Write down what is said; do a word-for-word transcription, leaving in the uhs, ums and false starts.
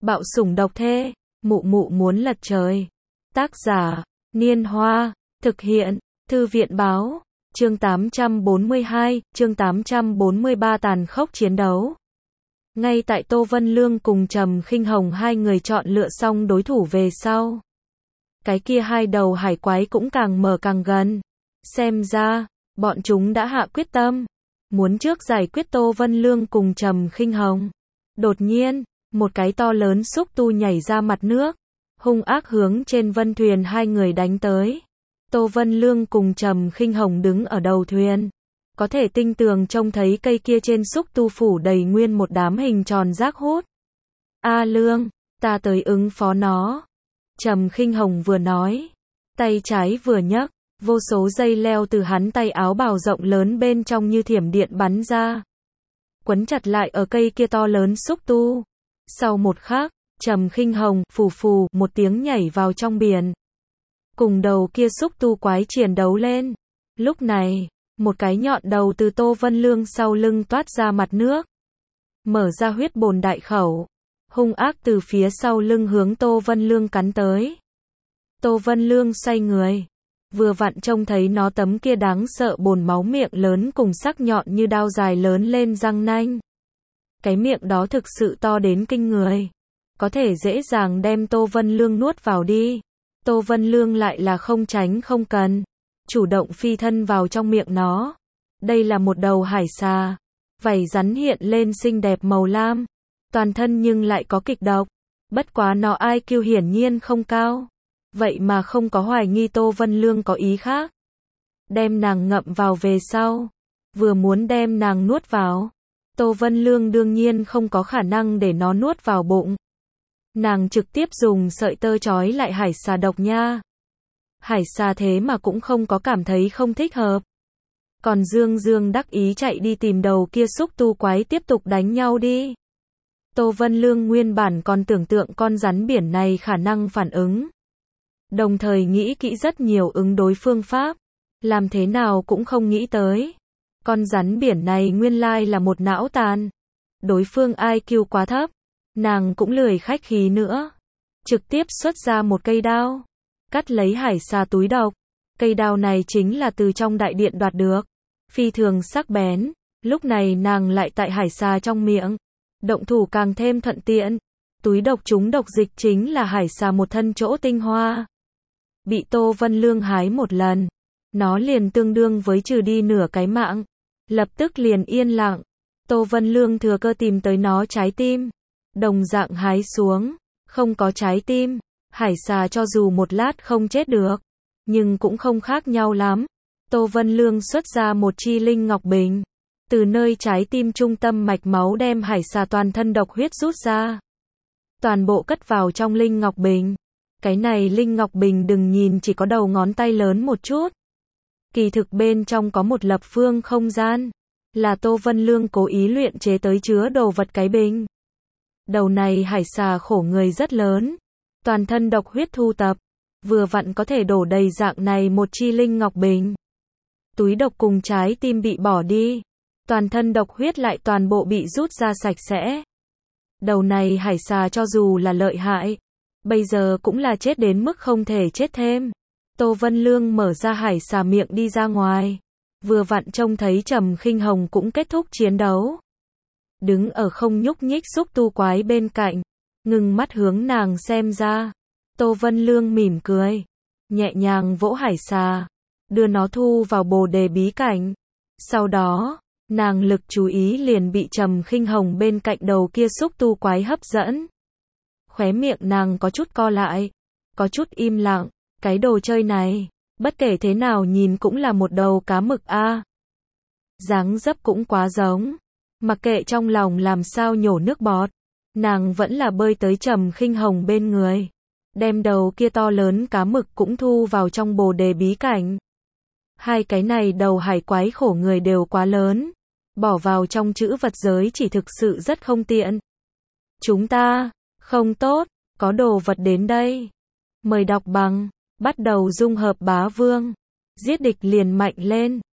Bạo sủng độc thê, mụ mụ muốn lật trời. Tác giả, Niên Hoa, thực hiện, Thư viện báo, chương tám trăm bốn mươi hai, chương tám trăm bốn mươi ba tàn khốc chiến đấu. Ngay tại Tô Vân Lương cùng Trầm Khinh Hồng hai người chọn lựa xong đối thủ về sau. Cái kia hai đầu hải quái cũng càng mở càng gần. Xem ra, bọn chúng đã hạ quyết tâm. Muốn trước giải quyết Tô Vân Lương cùng Trầm Khinh Hồng. Đột nhiên, một cái to lớn xúc tu nhảy ra mặt nước. Hung ác hướng trên vân thuyền hai người đánh tới. Tô Vân Lương cùng Trầm Khinh Hồng đứng ở đầu thuyền. Có thể tinh tường trông thấy cây kia trên xúc tu phủ đầy nguyên một đám hình tròn rác hút. A Lương, ta tới ứng phó nó. Trầm Khinh Hồng vừa nói. Tay trái vừa nhấc, vô số dây leo từ hắn tay áo bào rộng lớn bên trong như thiểm điện bắn ra. Quấn chặt lại ở cây kia to lớn xúc tu. Sau một khắc, Trầm Khinh Hồng phù phù một tiếng nhảy vào trong biển. Cùng đầu kia xúc tu quái chiến đấu lên. Lúc này, một cái nhọn đầu từ Tô Vân Lương sau lưng toát ra mặt nước. Mở ra huyết bồn đại khẩu. Hung ác từ phía sau lưng hướng Tô Vân Lương cắn tới. Tô Vân Lương xoay người. Vừa vặn trông thấy nó tấm kia đáng sợ bồn máu miệng lớn cùng sắc nhọn như đao dài lớn lên răng nanh. Cái miệng đó thực sự to đến kinh người. Có thể dễ dàng đem Tô Vân Lương nuốt vào đi. Tô Vân Lương lại là không tránh không cần. Chủ động phi thân vào trong miệng nó. Đây là một đầu hải xà. Vảy rắn hiện lên xinh đẹp màu lam. Toàn thân nhưng lại có kịch độc. Bất quá nó i kiu hiển nhiên không cao. Vậy mà không có hoài nghi Tô Vân Lương có ý khác. Đem nàng ngậm vào về sau. Vừa muốn đem nàng nuốt vào. Tô Vân Lương đương nhiên không có khả năng để nó nuốt vào bụng. Nàng trực tiếp dùng sợi tơ trói lại hải xà độc nha. Hải xà thế mà cũng không có cảm thấy không thích hợp. Còn Dương Dương đắc ý chạy đi tìm đầu kia xúc tu quái tiếp tục đánh nhau đi. Tô Vân Lương nguyên bản còn tưởng tượng con rắn biển này khả năng phản ứng. Đồng thời nghĩ kỹ rất nhiều ứng đối phương pháp. Làm thế nào cũng không nghĩ tới. Con rắn biển này nguyên lai là một não tàn. Đối phương i kiu quá thấp. Nàng cũng lười khách khí nữa. Trực tiếp xuất ra một cây đao. Cắt lấy hải xà túi độc. Cây đao này chính là từ trong đại điện đoạt được. Phi thường sắc bén. Lúc này nàng lại tại hải xà trong miệng. Động thủ càng thêm thuận tiện. Túi độc chúng độc dịch chính là hải xà một thân chỗ tinh hoa. Bị Tô Vân Lương hái một lần. Nó liền tương đương với trừ đi nửa cái mạng. Lập tức liền yên lặng. Tô Vân Lương thừa cơ tìm tới nó trái tim. Đồng dạng hái xuống. Không có trái tim. Hải xà cho dù một lát không chết được. Nhưng cũng không khác nhau lắm. Tô Vân Lương xuất ra một chi linh ngọc bình. Từ nơi trái tim trung tâm mạch máu đem hải xà toàn thân độc huyết rút ra. Toàn bộ cất vào trong linh ngọc bình. Cái này linh ngọc bình đừng nhìn chỉ có đầu ngón tay lớn một chút. Kỳ thực bên trong có một lập phương không gian. Là Tô Vân Lương cố ý luyện chế tới chứa đồ vật cái bình. Đầu này hải xà khổ người rất lớn. Toàn thân độc huyết thu tập. Vừa vặn có thể đổ đầy dạng này một chi linh ngọc bình. Túi độc cùng trái tim bị bỏ đi. Toàn thân độc huyết lại toàn bộ bị rút ra sạch sẽ. Đầu này hải xà cho dù là lợi hại. Bây giờ cũng là chết đến mức không thể chết thêm. Tô Vân Lương mở ra hải xà miệng đi ra ngoài. Vừa vặn trông thấy Trầm Khinh Hồng cũng kết thúc chiến đấu. Đứng ở không nhúc nhích xúc tu quái bên cạnh. Ngừng mắt hướng nàng xem ra. Tô Vân Lương mỉm cười. Nhẹ nhàng vỗ hải xà. Đưa nó thu vào bồ đề bí cảnh. Sau đó, nàng lực chú ý liền bị Trầm Khinh Hồng bên cạnh đầu kia xúc tu quái hấp dẫn. Khóe miệng nàng có chút co lại. Có chút im lặng. Cái đồ chơi này, bất kể thế nào nhìn cũng là một đầu cá mực a. Dáng dấp cũng quá giống. Mặc kệ trong lòng làm sao nhổ nước bọt. Nàng vẫn là bơi tới Trầm Khinh Hồng bên người. Đem đầu kia to lớn cá mực cũng thu vào trong bồ đề bí cảnh. Hai cái này đầu hải quái khổ người đều quá lớn. Bỏ vào trong chữ vật giới chỉ thực sự rất không tiện. Chúng ta, không tốt, có đồ vật đến đây. Mời đọc bằng, bắt đầu dung hợp bá vương. Giết địch liền mạnh lên.